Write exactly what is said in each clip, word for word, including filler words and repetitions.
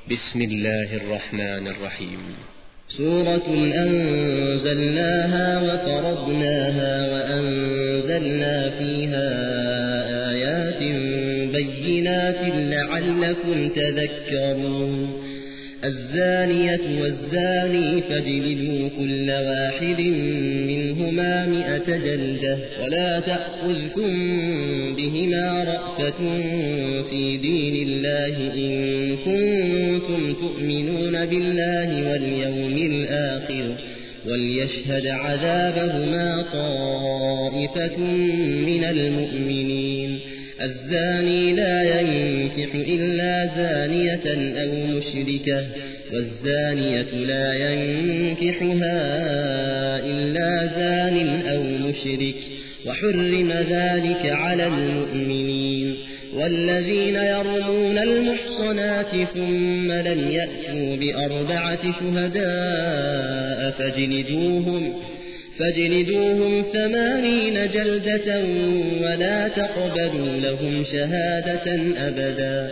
بسم الله الرحمن الرحيم. سورة أنزلناها وفرضناها وأنزلنا فيها آيات بينات لعلكم تذكرون. الزانية والزاني فاجلدوا كل واحد منهما مئة جلدة ولا تأخذكم بهما رأفة في دين الله إن كنتم تؤمنون بالله واليوم الآخر وليشهد عذابهما طائفة من المؤمنين. الزاني لا ينكح إلا زانية أو مشركة والزانية لا ينكحها إلا زان أو مشرك وحرم ذلك على المؤمنين. والذين يرمون المحصنات ثم لم يأتوا بأربعة شهداء فاجلدوهم فاجلدوهم ثمانين جلدة ولا تقبلوا لهم شهادة أبدا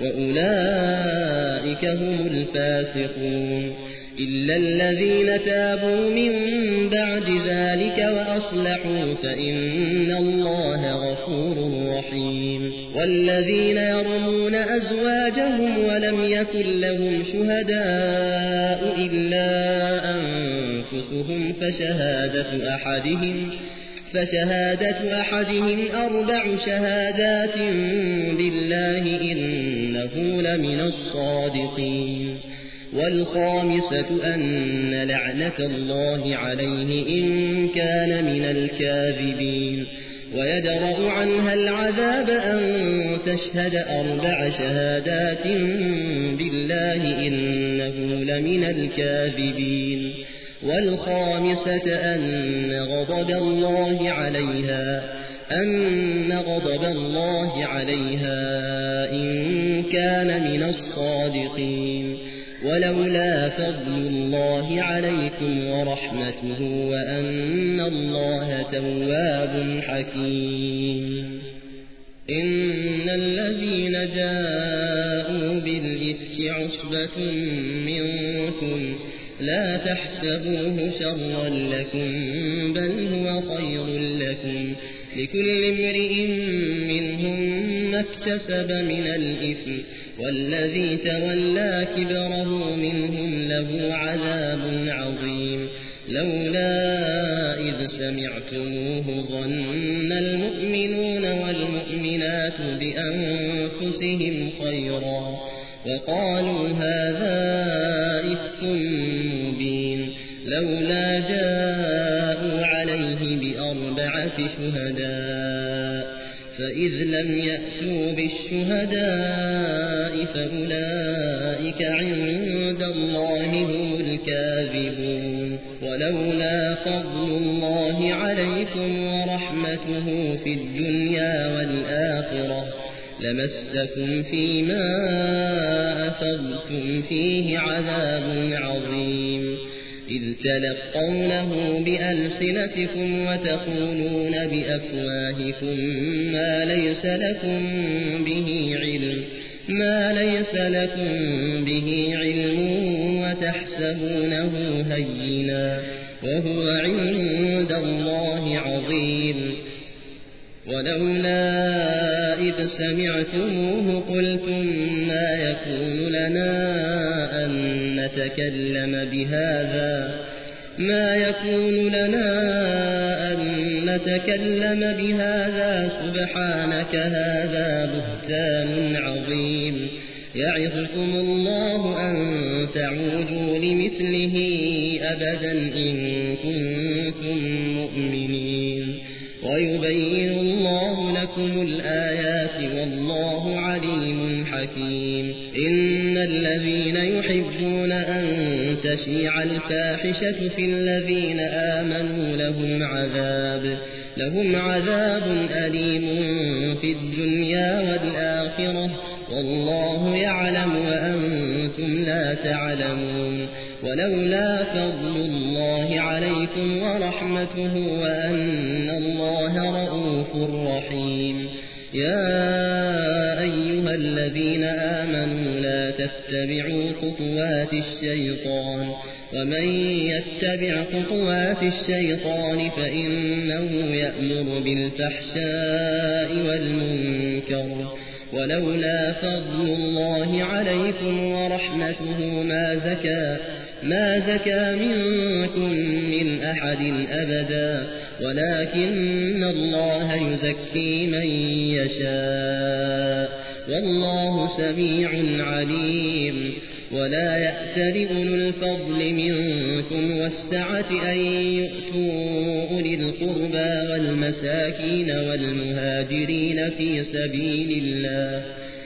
وأولئك هم الفاسقون. إلا الذين تابوا من بعد ذلك وأصلحوا فإن الله غفور رحيم. والذين يرمون أزواجهم ولم يكن لهم شهداء إلا أنفسهم فشهادة أحدهم فشهادة أحدهم أربع شهادات بالله إنه لمن الصادقين. والخامسة أن لعنة الله عليه إن كان من الكاذبين. ويدرأ عنها العذاب أن تشهد أربع شهادات بالله إنه لمن الكاذبين. والخامسة أن غضب الله عليها أن غضب الله عليها إن كان من الصادقين. ولولا فضل الله عليكم ورحمته وأن الله تواب حكيم. إن الذين جاءوا بالإفك عصبة منكم لا تحسبوه شرا لكم بل هو خير لكم لكل امرئ منهم ما اكتسب من الإثم والذي تولى كبره منهم له عذاب عظيم. لولا إذ سمعتموه ظن المؤمنون والمؤمنات بأنفسهم خيرا وقالوا هذا إفك مبين. لولا جاءوا عليه بأربعة شهداء فإذ لم يأتوا بالشهداء فأولئك عند الله هم الكاذبون. ولولا فضل الله عليكم ورحمته في الدنيا والآخرة لمسكم فيما أفضتم فيه عذاب عظيم. إذ تلقونه بألسنتكم وتقولون بأفواهكم ما ليس لكم به علم ما ليس لكم به علم وتحسبونه هينا وهو عند الله عظيم. ولولا إذ سمعتموه قلتم ما يكون لنا أن نتكلم بهذا ما يكون لنا أن نتكلم بهذا سبحانك هذا بهتان عظيم. يعظكم الله أن تعودوا لمثله أبدا إن كنتم مؤمنين. ويبين الله لكم الآيات والله عليم حكيم. إن الذين يحبون أن تشيع الفاحشة في الذين آمنوا لهم عذاب لهم عذاب أليم في الدنيا والآخرة والله يعلم وأنتم لا تعلمون. ولولا فضل الله عليكم ورحمته وأن الله رؤوف رحيم. يا أيها الذين آمنوا لا تتبعوا خطوات الشيطان ومن يتبع خطوات الشيطان فإنه يأمر بالفحشاء والمنكر ولولا فضل الله عليكم ورحمته ما زكى ما زكى منكم من أحد أبدا ولكن الله يزكي من يشاء والله سميع عليم. ولا يأتل أولو الفضل منكم والسعة أن يؤتوا أولي القربى والمساكين والمهاجرين في سبيل الله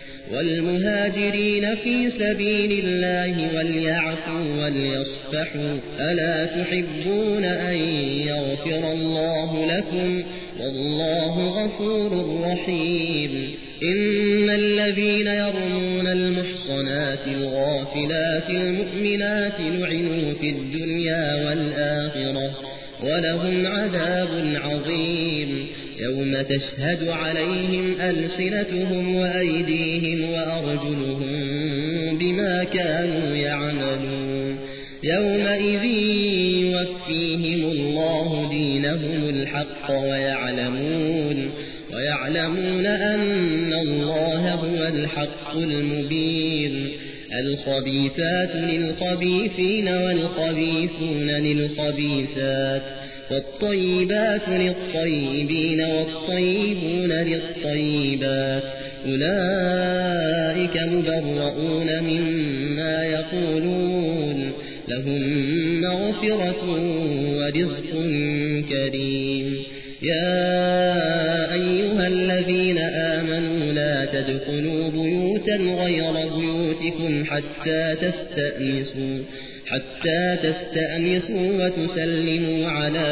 والمهاجرين في سبيل الله وليعفوا وليصفحوا ألا تحبون أن يغفر الله لكم والله غفور رحيم. إن الذين يرمون المحصنات الغافلات المؤمنات لعنوا في الدنيا والآخرة ولهم عذاب عظيم يوم تشهد عليهم ألسنتهم وأيديهم وأرجلهم بما كانوا يعملون يومئذ يوفيهم الله دينهم الحق ويعلمون ويعلمون أن الله هو الحق المبين. الخبيثات للخبيثين والخبيثون للخبيثات والطيبات للطيبين والطيبون للطيبات أولئك مبرؤون مما يقولون لهم مغفرة ورزق كريم. يا أيها الذين آمنوا لا تدخلوا بيوتا غير بيوتكم حتى تستأنسوا حتى تستأنسوا وتسلموا على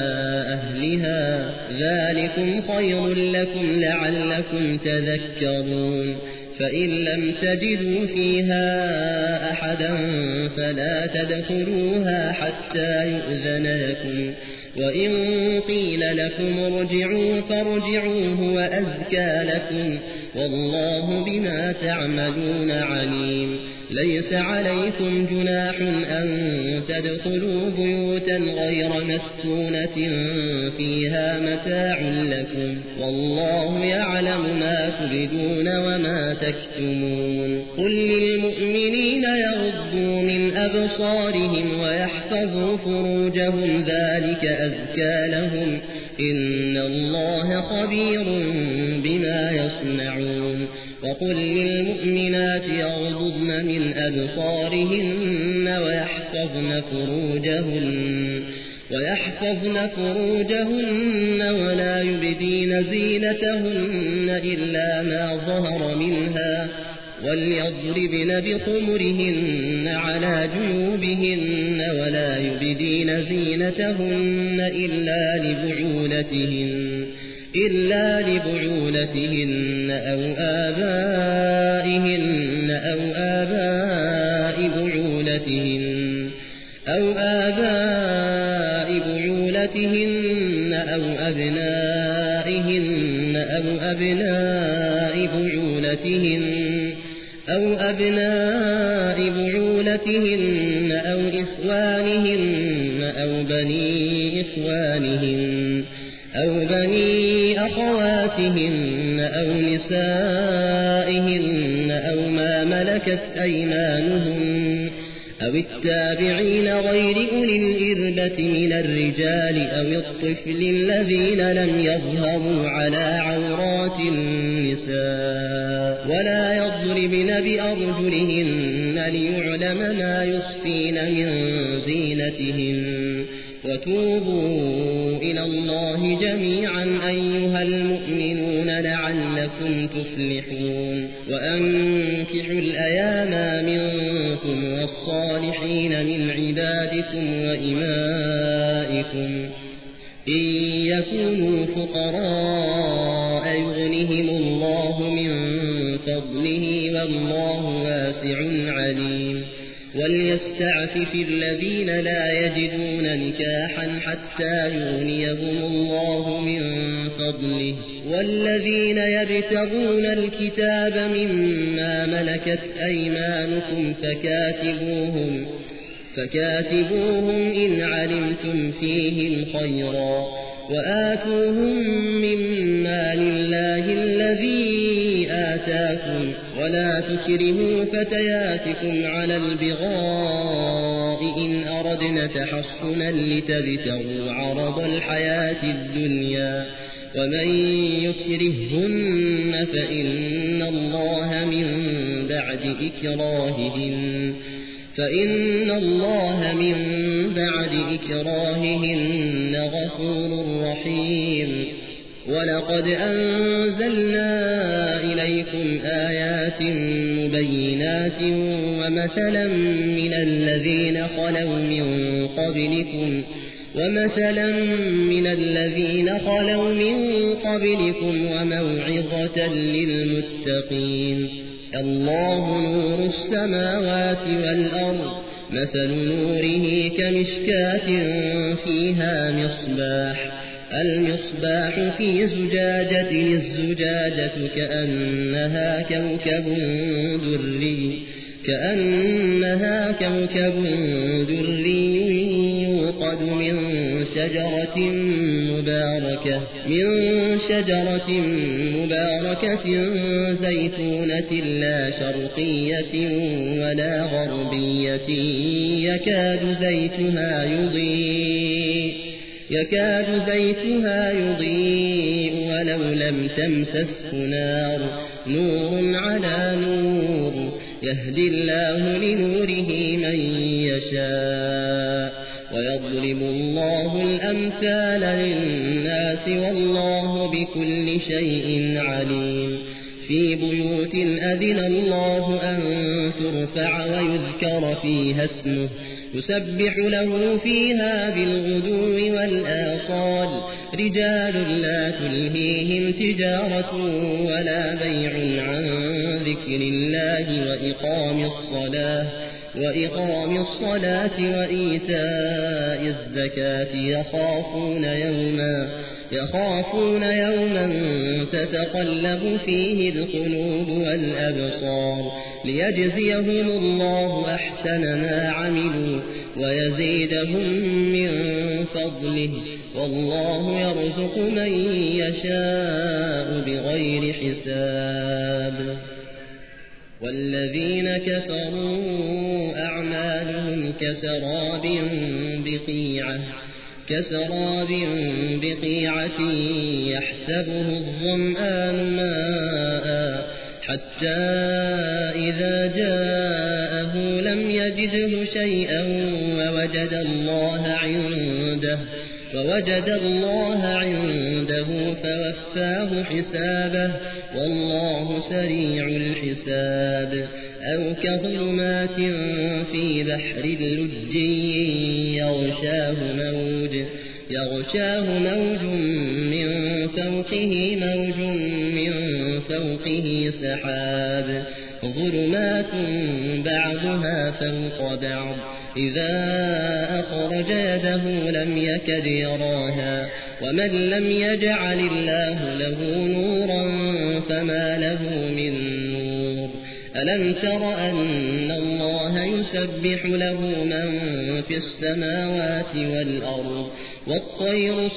أهلها ذلكم خير لكم لعلكم تذكرون. فإن لم تجدوا فيها أحدا فلا تدخلوها حتى يؤذن لكم وإن قيل لكم ارجعوا فارجعوا هو أزكى لكم والله بما تعملون عليم. ليس عليكم جناح أن تدخلوا بيوتا غير مسكونة فيها متاع لكم والله يعلم ما تبدون وما تكتمون. قل للمؤمنين يغضوا من أبصارهم ويحفظوا فروجهم ذلك أزكى لهم إن الله خبير بما يصنعون. وقل للمؤمنات يغضضن من أبصارهن ويحفظن فروجهن ويحفظن فروجهن ولا يبدين زينتهن إلا ما ظهر منها وليضربن بخمرهن على جيوبهن ولا يبدين زينتهن إلا لبعولتهن إلا لبعولتهن أو آبائهن أو آباء بعولتهن أو آباء بعولتهن أو أبنائهن أو أبناء بعولتهن أو أبناء بعولتهن أو إخوانهن أو بني إخوانهن أو بني أخواتهن أو نسائهن أو ما ملكت أيمانهن أو التابعين غير أولي الإربة من الرجال أو الطفل الذين لم يظهروا على عورات النساء ولا يضربن بأرجلهن ليعلم ما يخفين من زينتهن. وتوبوا إلى الله جميعا أيها المؤمنون لعلكم تفلحون. وأنكحوا الأيام منكم والصالحين من عبادكم وإمائكم إن يكونوا فقراء يغنهم الله من فضله والله واسع عليم. وليستعفف الذين لا يجدون نكاحا حتى يغنيهم الله من فضله والذين يبتغون الكتاب مما ملكت أيمانكم فكاتبوهم فكاتبوهم إن علمتم فيهم خيرا وآتوهم مما لله الذي آتاكم ولا تكرهوا فتياتكم على البغاء إن أردنا تحصنا لتبتغوا عرض الحياة الدنيا ومن يكرههن فإن الله من بعد إكراههن فإن الله من بعد إكراههن غفور رحيم ولقد أنزلنا إليكم آيات مبينات ومثلا من الذين خلوا من قبلكم ومثلا من الذين خلوا من قبلكم وموعظة للمتقين الله نور السماوات والأرض مثل نوره كمشكاة فيها مصباح المصباح في زجاجة الزجاجة كأنها كوكب دري كأنها كوكب دري يوقد من شجرة مباركة من شجرة مباركة زيتونة لا شرقية ولا غربية يكاد زيتها يضيء يكاد زيتها يضيء ولو لم تمسسه نار نور على نور يهدي الله لنوره من يشاء ويضرب الله الأمثال للناس والله بكل شيء عليم في بيوت أذن الله أن ترفع ويذكر فيها اسمه يسبح له فيها بالغدو والآصال رجال لا تلهيهم تجارة ولا بيع عن ذكر الله وإقام الصلاة وإقام الصلاة وإيتاء الزكاة يخافون يوما يخافون يوما تتقلب فيه القلوب والأبصار ليجزيهم الله أحسن ما عملوا ويزيدهم من فضله والله يرزق من يشاء بغير حساب والذين كفروا أعمالهم كسراب بقيعة كسراب بقيعة يحسبه الظمآن ماء حتى إذا جاءه لم يجده شيئا ووجد الله عنده فوجد الله عنده فوفاه حسابه والله سريع الحساب أو كظلمات في بحر اللج يغشاه موج يغشاه موج من فوقه موج من فوقه سحاب ظلمات بعضها فوق بعض إذا أخرج يده لم يكد يراها ومن لم يجعل الله له نورا فما له من نور ألم تر أن الله يسبح له من في السماوات والأرض والطير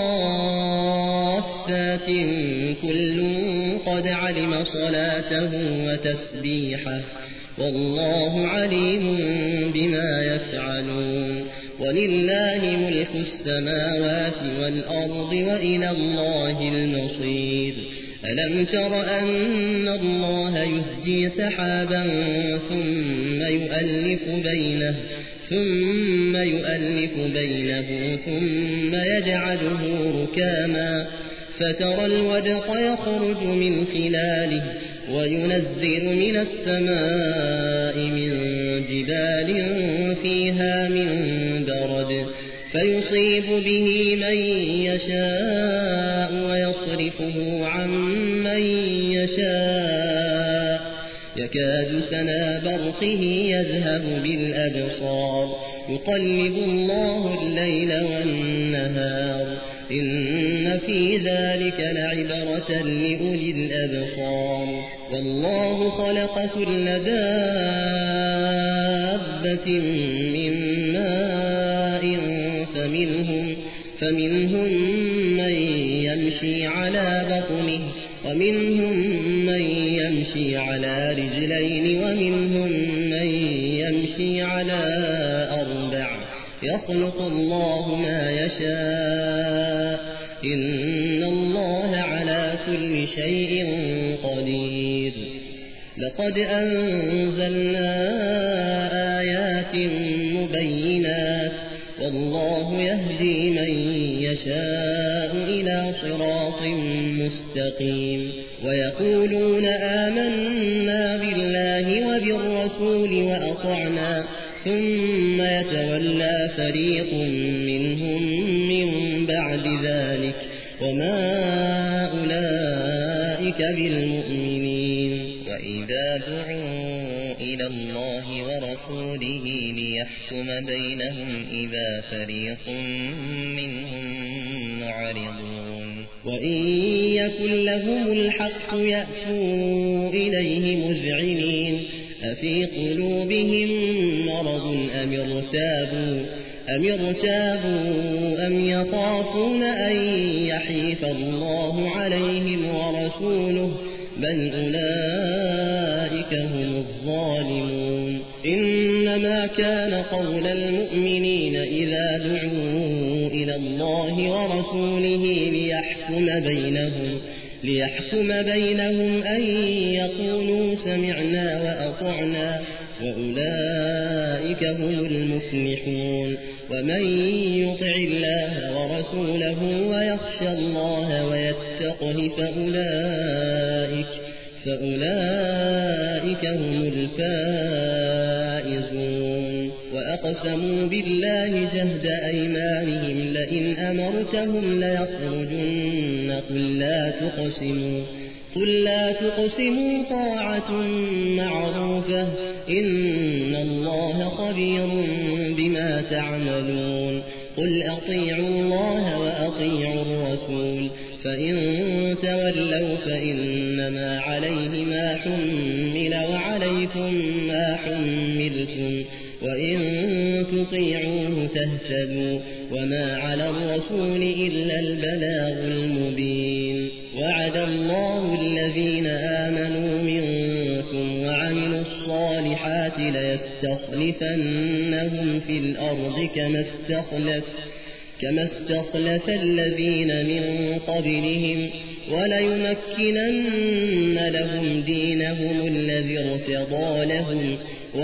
صافات كل قد علم صلاته وتسبيحه والله عليم بما يفعلون ولله ملك السماوات والأرض وإلى الله المصير ألم تر أن الله يسجي سحابا ثم يؤلف بينه ثم يؤلف بينه ثم يجعله ركاما فترى الودق يخرج من خلاله وينزل من السماء من جبال فيها من برد فيصيب به من يشاء ويصرفه عن من يشاء يكاد سنا برقه يذهب بالأبصار يقلب الله الليل والنهار إن في ذلك لعبرة لأولي الأبصار والله خلق كل دابة من ماء فمنهم, فمنهم من يمشي على بطنه ومنهم من يمشي على رجلين ومنهم من يمشي على أربع يخلق الله ما يشاء إن الله على كل شيء قدير لقد أنزلنا آيات مبينات والله يهدي من يشاء إلى صراط مستقيم ويقولون آمنا بالله وبالرسول وأطعنا ثم يتولى فريق منهم من بعد ذلك وما أولئك بالمؤمنين وإذا دعوا إلى الله ورسوله ليحكم بينهم إذا فريق منهم معرضون وإن يكن لهم الحق يأتوا إليه مذعنين أفي قلوبهم مرض أم ارتابوا أم ارتابوا أم يخافون أن يحيف الله عليهم ورسوله بل أولئك هم الظالمون إنما كان قول المؤمنين إذا دعوا إلى الله ورسوله ليحكم بينهم ليحكم بينهم أن يقولوا سمعنا وأطعنا وأولئك هم المفلحون ومن يطع الله ورسوله ويخشى الله ويتقه فأولئك, فأولئك هم الفائزون وأقسموا بالله جهد أيمانهم لئن أمرتهم ليخرجن قل لا تقسموا قل لا تقسموا طاعة معروفة إن الله خبير بما تعملون قل أطيعوا الله وأطيعوا الرسول فإن تولوا فإنما عليه ما حمل وعليكم ما حملتم وإن تطيعوه تهتدوا وما على الرسول إلا البلاغ المبين وعد الله الذين آمنوا منكم وعملوا الصالحات ليستخلفنهم في الأرض كما استخلف كما استخلف الذين من قبلهم وليمكنن لهم دينهم الذي ارتضى لهم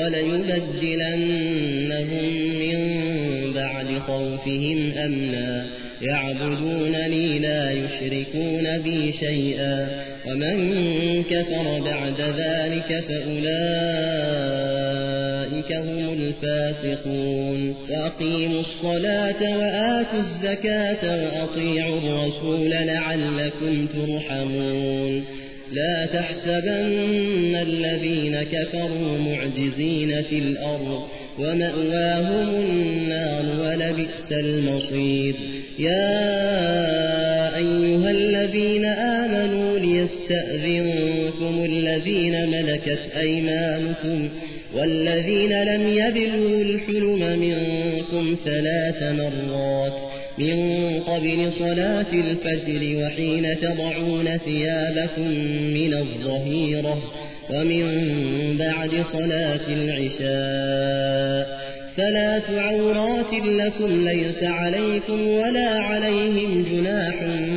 وليبدلنهم من بعد خوفهم أمنا يعبدونني لا يشركون بي شيئا ومن كفر بعد ذلك فأولئك هم الفاسقون وأقيموا الصلاة وآتوا الزكاة وأطيعوا الرسول لعلكم ترحمون لا تحسبن الذين كفروا معجزين في الأرض ومأواهم النار ولبئس المصير يا أيها الذين آمنوا ليستأذنكم الذين ملكت أيمانكم والذين لم يبلغوا الحلم منكم ثلاث مرات من قبل صلاة الفجر وحين تضعون ثيابكم من الظهيرة ومن بعد صلاة العشاء ثلاث عورات لكم ليس عليكم ولا عليهم جناح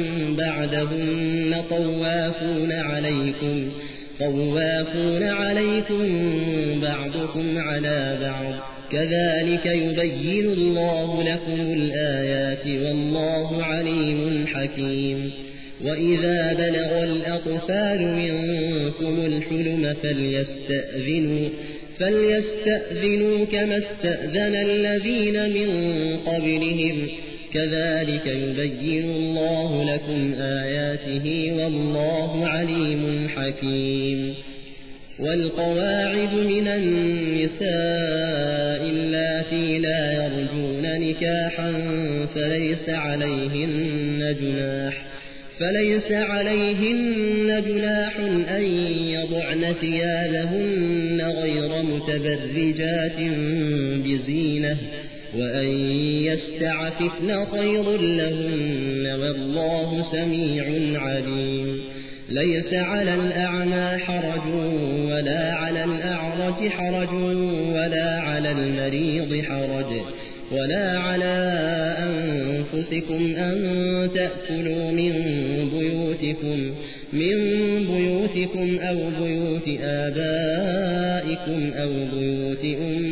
بعدهن طوافون عليكم طوافون عليكم بعضكم على بعض كذلك يبين الله لكم الآيات والله عليم حكيم وإذا بلغ الأطفال منكم الحلم فليستأذنوا فليستأذنوا كما استأذن الذين من قبلهم كذلك يبين الله لكم آياته والله عليم حكيم والقواعد من النساء اللاتي لا يرجون نكاحا فليس عليهن جناح فليس عليهن جناح أن يضعن ثيابهن غير متبرجات بزينة وأن يستعففن خير لهن والله سميع عليم. ليس على الأعمى حرج ولا على الأعرج حرج ولا على المريض حرج ولا على أنفسكم أن تأكلوا من بيوتكم من بيوتكم أو بيوت آبائكم أو بيوت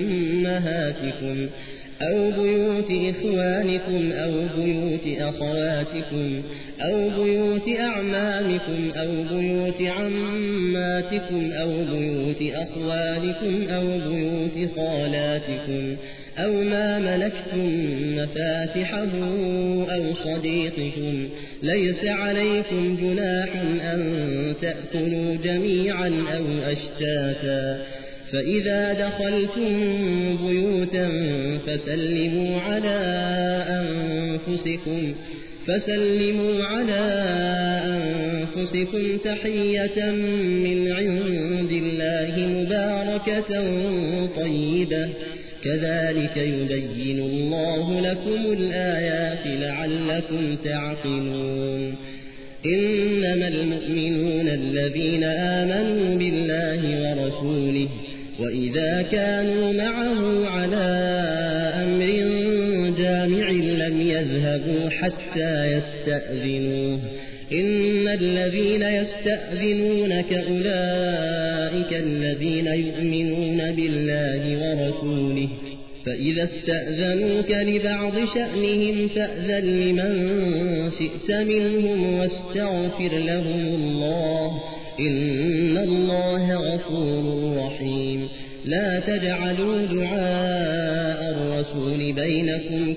أمهاتكم أو بيوت إخوانكم أو بيوت أخواتكم أو بيوت أعمامكم أو بيوت عماتكم أو بيوت أخوالكم أو بيوت خالاتكم أو ما ملكتم مفاتحه أو صديقكم. ليس عليكم جناح أن تأكلوا جميعا أو أشتاتا. فإذا دخلتم بيوتا فسلموا على أنفسكم فسلموا على أنفسكم تحية من عند الله مباركة طيبة كذلك يبين الله لكم الآيات لعلكم تعقلون. إنما المؤمنون الذين آمنوا بالله ورسوله وإذا كانوا معه على أمر جامع لم يذهبوا حتى يستأذنوه. إن الذين يستأذنونك أولئك الذين يؤمنون بالله ورسوله فإذا استأذنوك لبعض شأنهم فأذن لمن شئت منهم واستغفر لهم الله إن الله غفور رحيم. لا تجعلوا دعاء الرسول بينكم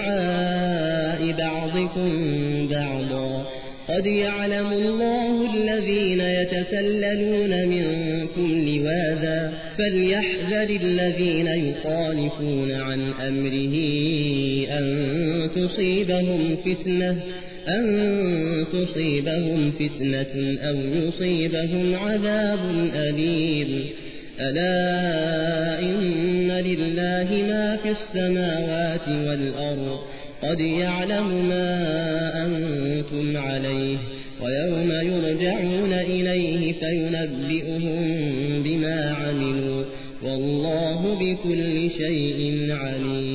كدعاء بعضكم بعضا قد يعلم الله الذين يتسللون منكم لواذا فليحذر الذين يخالفون عن أمره أن تصيبهم فتنة أن تصيبهم فتنة أو يصيبهم عذاب أليم. ألا إن لله ما في السماوات والأرض قد يعلم ما أنتم عليه ويوم يرجعون إليه فينبئهم بما عملوا والله بكل شيء عليم.